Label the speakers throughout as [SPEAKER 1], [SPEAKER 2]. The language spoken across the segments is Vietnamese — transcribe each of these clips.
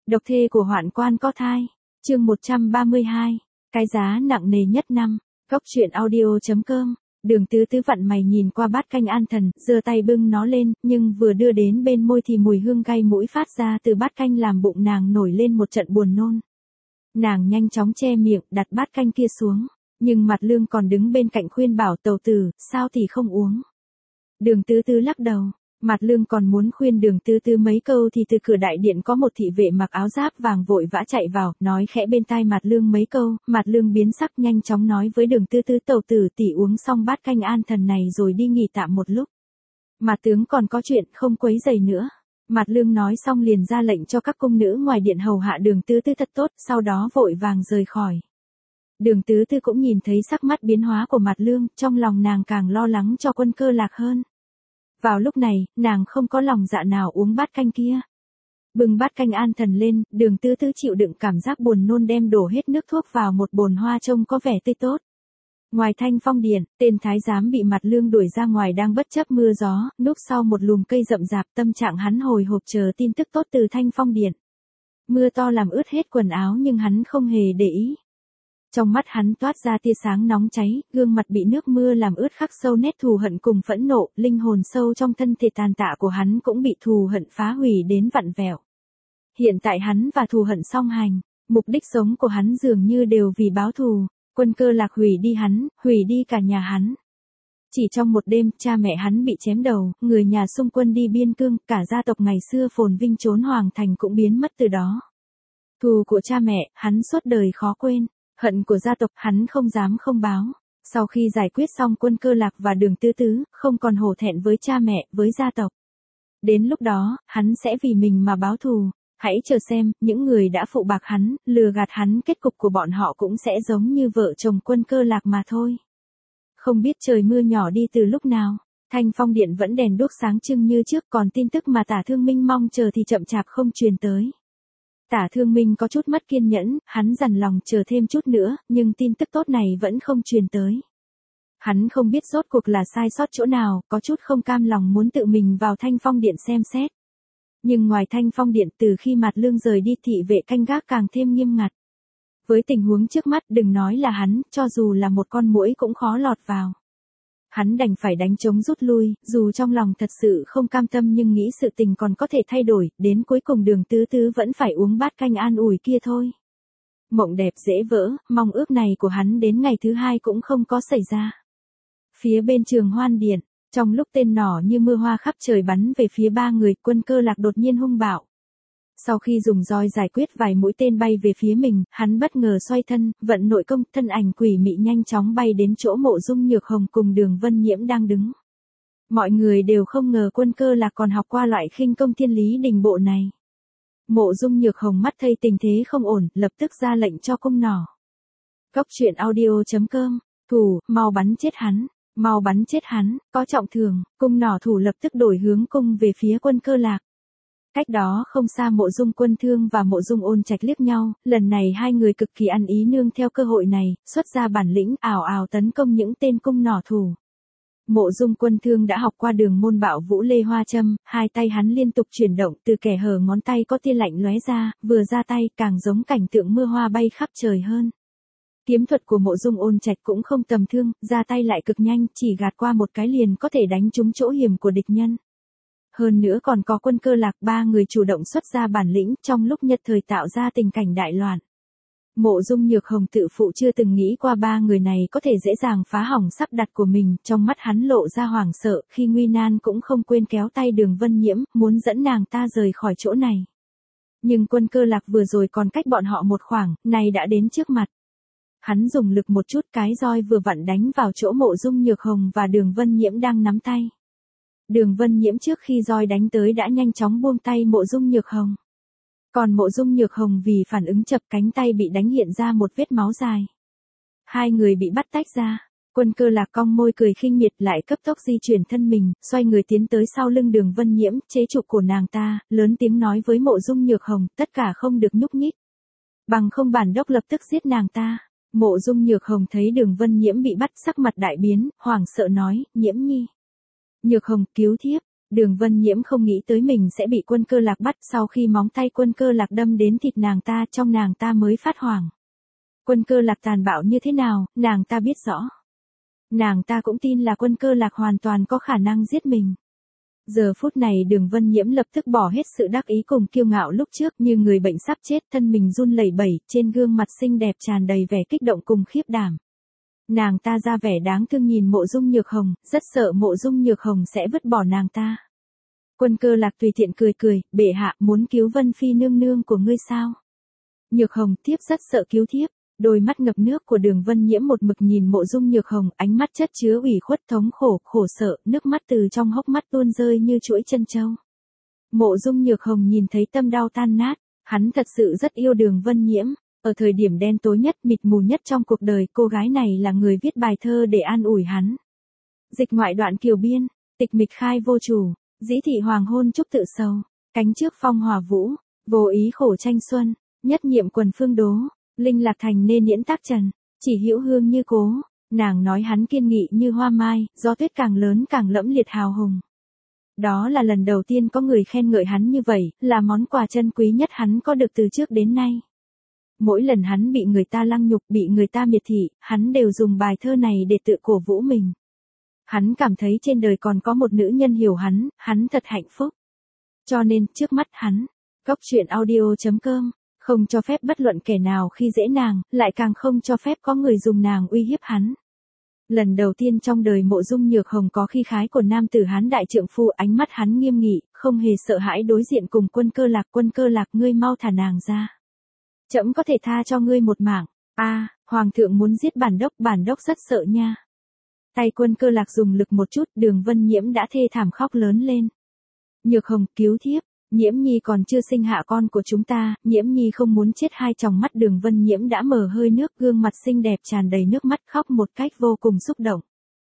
[SPEAKER 1] Độc thê của hoạn quan có thai. Chương 132. Cái giá nặng nề nhất năm. Góc truyện audio.com. Đường Tứ Tứ vặn mày nhìn qua bát canh an thần, giơ tay bưng nó lên, nhưng vừa đưa đến bên môi thì mùi hương gai mũi phát ra từ bát canh làm bụng nàng nổi lên một trận buồn nôn. Nàng nhanh chóng che miệng, đặt bát canh kia xuống, nhưng Mặt Lương còn đứng bên cạnh khuyên bảo tàu tử, sao thì không uống. Đường Tứ Tứ lắc đầu. Mặt Lương còn muốn khuyên Đường Tứ Tứ mấy câu thì từ cửa đại điện có một thị vệ mặc áo giáp vàng vội vã chạy vào, nói khẽ bên tai Mặt Lương mấy câu. Mặt Lương biến sắc nhanh chóng nói với Đường Tứ Tứ, tàu tử tỷ uống xong bát canh an thần này rồi đi nghỉ tạm một lúc. Mặt tướng còn có chuyện không quấy rầy nữa. Mặt Lương nói xong liền ra lệnh cho các cung nữ ngoài điện hầu hạ Đường Tứ Tứ thật tốt, sau đó vội vàng rời khỏi. Đường Tứ Tứ cũng nhìn thấy sắc mắt biến hóa của Mặt Lương, trong lòng nàng càng lo lắng cho Quân Cơ Lạc hơn. Vào lúc này, nàng không có lòng dạ nào uống bát canh kia. Bưng bát canh an thần lên, Đường Tứ Tứ chịu đựng cảm giác buồn nôn đem đổ hết nước thuốc vào một bồn hoa trông có vẻ tươi tốt. Ngoài Thanh Phong điện, tên thái giám bị Mặt Lương đuổi ra ngoài đang bất chấp mưa gió, núp sau một lùm cây rậm rạp, tâm trạng hắn hồi hộp chờ tin tức tốt từ Thanh Phong điện. Mưa to làm ướt hết quần áo nhưng hắn không hề để ý. Trong mắt hắn toát ra tia sáng nóng cháy, gương mặt bị nước mưa làm ướt khắc sâu nét thù hận cùng phẫn nộ, linh hồn sâu trong thân thể tàn tạ của hắn cũng bị thù hận phá hủy đến vặn vẹo. Hiện tại hắn và thù hận song hành, mục đích sống của hắn dường như đều vì báo thù. Quân Cơ Lạc hủy đi hắn, hủy đi cả nhà hắn. Chỉ trong một đêm, cha mẹ hắn bị chém đầu, người nhà xung quân đi biên cương, cả gia tộc ngày xưa phồn vinh trốn hoàng thành cũng biến mất từ đó. Thù của cha mẹ, hắn suốt đời khó quên. Hận của gia tộc hắn không dám không báo. Sau khi giải quyết xong Quân Cơ Lạc và Đường Tứ Tứ, không còn hổ thẹn với cha mẹ, với gia tộc. Đến lúc đó, hắn sẽ vì mình mà báo thù. Hãy chờ xem, những người đã phụ bạc hắn, lừa gạt hắn, kết cục của bọn họ cũng sẽ giống như vợ chồng Quân Cơ Lạc mà thôi. Không biết trời mưa nhỏ đi từ lúc nào, Thanh Phong điện vẫn đèn đuốc sáng trưng như trước, còn tin tức mà Tả Thương Minh mong chờ thì chậm chạp không truyền tới. Tả Thương Minh có chút mất kiên nhẫn, hắn dằn lòng chờ thêm chút nữa, nhưng tin tức tốt này vẫn không truyền tới. Hắn không biết rốt cuộc là sai sót chỗ nào, có chút không cam lòng muốn tự mình vào Thanh Phong điện xem xét. Nhưng ngoài Thanh Phong điện, từ khi Mặt Lương rời đi thị vệ canh gác càng thêm nghiêm ngặt. Với tình huống trước mắt, đừng nói là hắn, cho dù là một con muỗi cũng khó lọt vào. Hắn đành phải đánh trống rút lui, dù trong lòng thật sự không cam tâm nhưng nghĩ sự tình còn có thể thay đổi, đến cuối cùng Đường Tứ Tứ vẫn phải uống bát canh an ủi kia thôi. Mộng đẹp dễ vỡ, mong ước này của hắn đến ngày thứ hai cũng không có xảy ra. Phía bên Trường Hoan điện, trong lúc tên nỏ như mưa hoa khắp trời bắn về phía ba người, Quân Cơ Lạc đột nhiên hung bạo. Sau khi dùng roi giải quyết vài mũi tên bay về phía mình, hắn bất ngờ xoay thân, vận nội công, thân ảnh quỷ mị nhanh chóng bay đến chỗ Mộ Dung Nhược Hồng cùng Đường Vân Nhiễm đang đứng. Mọi người đều không ngờ Quân Cơ Lạc còn học qua loại khinh công thiên lý đình bộ này. Mộ Dung Nhược Hồng mắt thấy tình thế không ổn, lập tức ra lệnh cho cung nỏ. Góc truyện audio.com. Thủ, mau bắn chết hắn. Mau bắn chết hắn, có trọng thương, cung nỏ thủ lập tức đổi hướng cung về phía Quân Cơ Lạc. Cách đó không xa Mộ Dung Quân Thương và Mộ Dung Ôn Trạch liếc nhau, lần này hai người cực kỳ ăn ý nương theo cơ hội này, xuất ra bản lĩnh ào ào tấn công những tên cung nỏ thủ. Mộ Dung Quân Thương đã học qua đường môn bạo vũ lê hoa châm, hai tay hắn liên tục chuyển động, từ kẻ hở ngón tay có tia lạnh lóe ra, vừa ra tay càng giống cảnh tượng mưa hoa bay khắp trời hơn. Kiếm thuật của Mộ Dung Ôn Trạch cũng không tầm thường, ra tay lại cực nhanh, chỉ gạt qua một cái liền có thể đánh trúng chỗ hiểm của địch nhân. Hơn nữa còn có Quân Cơ Lạc, ba người chủ động xuất ra bản lĩnh, trong lúc nhất thời tạo ra tình cảnh đại loạn. Mộ Dung Nhược Hồng tự phụ chưa từng nghĩ qua ba người này có thể dễ dàng phá hỏng sắp đặt của mình, trong mắt hắn lộ ra hoảng sợ, khi nguy nan cũng không quên kéo tay Đường Vân Nhiễm, muốn dẫn nàng ta rời khỏi chỗ này. Nhưng Quân Cơ Lạc vừa rồi còn cách bọn họ một khoảng, nay đã đến trước mặt. Hắn dùng lực một chút, cái roi vừa vặn đánh vào chỗ Mộ Dung Nhược Hồng và Đường Vân Nhiễm đang nắm tay. Đường Vân Nhiễm trước khi roi đánh tới đã nhanh chóng buông tay Mộ Dung Nhược Hồng. Còn Mộ Dung Nhược Hồng vì phản ứng chậm, cánh tay bị đánh hiện ra một vết máu dài. Hai người bị bắt tách ra. Quân Cơ Lạc cong môi cười khinh miệt, lại cấp tốc di chuyển thân mình, xoay người tiến tới sau lưng Đường Vân Nhiễm, chế trụ cổ nàng ta, lớn tiếng nói với Mộ Dung Nhược Hồng, tất cả không được nhúc nhích. Bằng không bản đốc lập tức giết nàng ta. Mộ Dung Nhược Hồng thấy Đường Vân Nhiễm bị bắt, sắc mặt đại biến, hoảng sợ nói, Nhiễm nhi. Nhược Hồng, cứu thiếp. Đường Vân Nhiễm không nghĩ tới mình sẽ bị Quân Cơ Lạc bắt, sau khi móng tay Quân Cơ Lạc đâm đến thịt nàng ta, trong nàng ta mới phát hoảng. Quân Cơ Lạc tàn bạo như thế nào, nàng ta biết rõ. Nàng ta cũng tin là Quân Cơ Lạc hoàn toàn có khả năng giết mình. Giờ phút này Đường Vân Nhiễm lập tức bỏ hết sự đắc ý cùng kiêu ngạo lúc trước, như người bệnh sắp chết, thân mình run lẩy bẩy, trên gương mặt xinh đẹp tràn đầy vẻ kích động cùng khiếp đảm. Nàng ta ra vẻ đáng thương nhìn Mộ Dung Nhược Hồng, rất sợ Mộ Dung Nhược Hồng sẽ vứt bỏ nàng ta. Quân Cơ Lạc tùy tiện cười cười, bệ hạ muốn cứu Vân Phi nương nương của ngươi sao? Nhược Hồng, thiếp rất sợ cứu thiếp. Đôi mắt ngập nước của Đường Vân Nhiễm một mực nhìn Mộ Dung Nhược Hồng, ánh mắt chất chứa ủy khuất thống khổ, khổ sợ, nước mắt từ trong hốc mắt tuôn rơi như chuỗi chân châu. Mộ Dung Nhược Hồng nhìn thấy tâm đau tan nát, hắn thật sự rất yêu Đường Vân Nhiễm. Ở thời điểm đen tối nhất, mịt mù nhất trong cuộc đời, cô gái này là người viết bài thơ để an ủi hắn. Dịch ngoại đoạn Kiều Biên, tịch mịch khai vô chủ, dĩ thị hoàng hôn trúc tự sầu, cánh trước phong hòa vũ, vô ý khổ tranh xuân, nhất nhiệm quần phương đố, linh lạc thành nên nhiễn tác trần, chỉ hữu hương như cố. Nàng nói hắn kiên nghị như hoa mai, gió tuyết càng lớn càng lẫm liệt hào hùng. Đó là lần đầu tiên có người khen ngợi hắn như vậy, là món quà chân quý nhất hắn có được từ trước đến nay. Mỗi lần hắn bị người ta lăng nhục, bị người ta miệt thị, hắn đều dùng bài thơ này để tự cổ vũ mình. Hắn cảm thấy trên đời còn có một nữ nhân hiểu hắn thật hạnh phúc. Cho nên, trước mắt hắn, Goctruyện.audio.com, không cho phép bất luận kẻ nào khi dễ nàng, lại càng không cho phép có người dùng nàng uy hiếp hắn. Lần đầu tiên trong đời Mộ Dung Nhược Hồng có khí khái của nam tử hán đại trượng phu, ánh mắt hắn nghiêm nghị, không hề sợ hãi đối diện cùng Quân Cơ Lạc. Quân Cơ Lạc, ngươi mau thả nàng ra. Trẫm có thể tha cho ngươi một mạng. Hoàng thượng muốn giết bản đốc rất sợ nha. Tay Quân Cơ Lạc dùng lực một chút, Đường Vân Nhiễm đã thê thảm khóc lớn lên. Nhược Hồng, cứu thiếp, Nhiễm Nhi còn chưa sinh hạ con của chúng ta, Nhiễm Nhi không muốn chết. Hai tròng mắt Đường Vân Nhiễm đã mở hơi nước, gương mặt xinh đẹp tràn đầy nước mắt, khóc một cách vô cùng xúc động.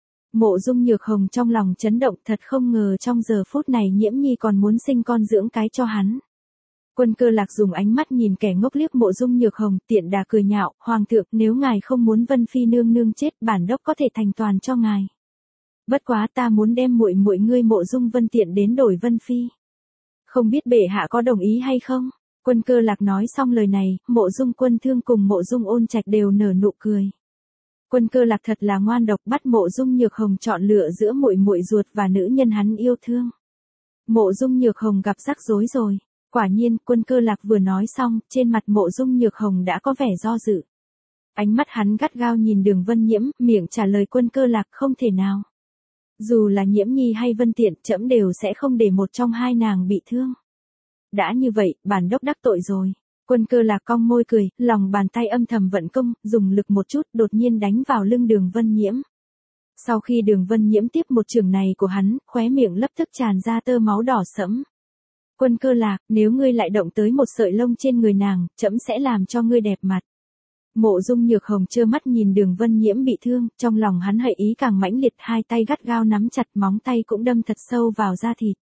[SPEAKER 1] Mộ Dung Nhược Hồng trong lòng chấn động, thật không ngờ trong giờ phút này Nhiễm Nhi còn muốn sinh con dưỡng cái cho hắn. Quân Cơ Lạc dùng ánh mắt nhìn kẻ ngốc liếc Mộ Dung Nhược Hồng, tiện đà cười nhạo, hoàng thượng, nếu ngài không muốn Vân Phi nương nương chết, bản đốc có thể thành toàn cho ngài. Bất quá ta muốn đem muội muội ngươi Mộ Dung Vân Tiện đến đổi Vân Phi. Không biết bệ hạ có đồng ý hay không? Quân Cơ Lạc nói xong lời này, Mộ Dung Quân Thương cùng Mộ Dung Ôn Trạch đều nở nụ cười. Quân Cơ Lạc thật là ngoan độc, bắt Mộ Dung Nhược Hồng chọn lựa giữa muội muội ruột và nữ nhân hắn yêu thương. Mộ Dung Nhược Hồng gặp rắc rối rồi. Quả nhiên, Quân Cơ Lạc vừa nói xong, trên mặt Mộ Dung Nhược Hồng đã có vẻ do dự. Ánh mắt hắn gắt gao nhìn Đường Vân Nhiễm, miệng trả lời Quân Cơ Lạc, không thể nào. Dù là Nhiễm Nhi hay Vân Tiện, trẫm đều sẽ không để một trong hai nàng bị thương. Đã như vậy, bản đốc đắc tội rồi. Quân Cơ Lạc cong môi cười, lòng bàn tay âm thầm vận công, dùng lực một chút, đột nhiên đánh vào lưng Đường Vân Nhiễm. Sau khi Đường Vân Nhiễm tiếp một chưởng này của hắn, khóe miệng lập tức tràn ra tơ máu đỏ sẫm. Quân Cơ Lạc, nếu ngươi lại động tới một sợi lông trên người nàng, trẫm sẽ làm cho ngươi đẹp mặt. Mộ Dung Nhược Hồng trơ mắt nhìn Đường Vân Nhiễm bị thương, trong lòng hắn hận ý càng mãnh liệt, hai tay gắt gao nắm chặt, móng tay cũng đâm thật sâu vào da thịt.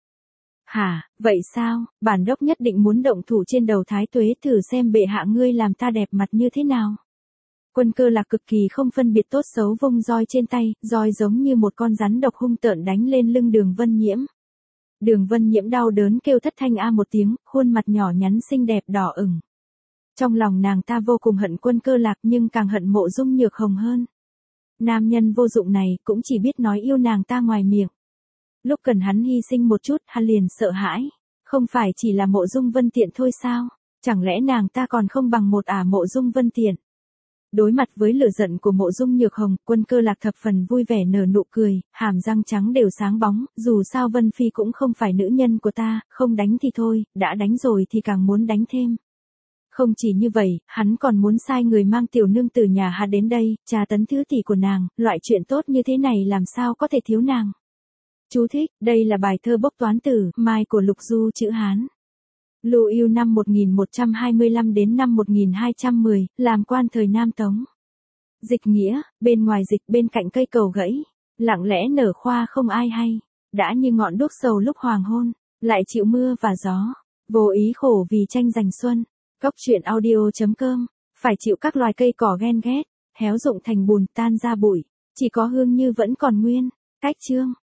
[SPEAKER 1] Hả, vậy sao, bản đốc nhất định muốn động thủ trên đầu Thái Tuế, thử xem bệ hạ ngươi làm ta đẹp mặt như thế nào. Quân Cơ Lạc cực kỳ không phân biệt tốt xấu, vung roi trên tay, roi giống như một con rắn độc hung tợn đánh lên lưng Đường Vân Nhiễm. Đường Vân Nhiễm đau đớn kêu thất thanh a một tiếng, khuôn mặt nhỏ nhắn xinh đẹp đỏ ửng. Trong lòng nàng ta vô cùng hận Quân Cơ Lạc, nhưng càng hận Mộ Dung Nhược Hồng hơn. Nam nhân vô dụng này cũng chỉ biết nói yêu nàng ta ngoài miệng. Lúc cần hắn hy sinh một chút, hắn liền sợ hãi. Không phải chỉ là Mộ Dung Vân Tiện thôi sao? Chẳng lẽ nàng ta còn không bằng một Mộ Dung Vân Tiện? Đối mặt với lửa giận của Mộ Dung Nhược Hồng, Quân Cơ Lạc thập phần vui vẻ nở nụ cười, hàm răng trắng đều sáng bóng, dù sao Vân Phi cũng không phải nữ nhân của ta, không đánh thì thôi, đã đánh rồi thì càng muốn đánh thêm. Không chỉ như vậy, hắn còn muốn sai người mang tiểu nương từ nhà hắn đến đây, trà tấn thứ tỷ của nàng, loại chuyện tốt như thế này làm sao có thể thiếu nàng. Chú thích, đây là bài thơ bốc toán tử, Mai của Lục Du chữ Hán. Lưu Yêu năm 1125 đến năm 1210, làm quan thời Nam Tống. Dịch nghĩa, bên ngoài dịch bên cạnh cây cầu gãy, lặng lẽ nở khoa không ai hay, đã như ngọn đuốc sầu lúc hoàng hôn, lại chịu mưa và gió, vô ý khổ vì tranh giành xuân. Goctruyện.audio.com, phải chịu các loài cây cỏ ghen ghét, héo rụng thành bùn, tan ra bụi, chỉ có hương như vẫn còn nguyên. Cách chương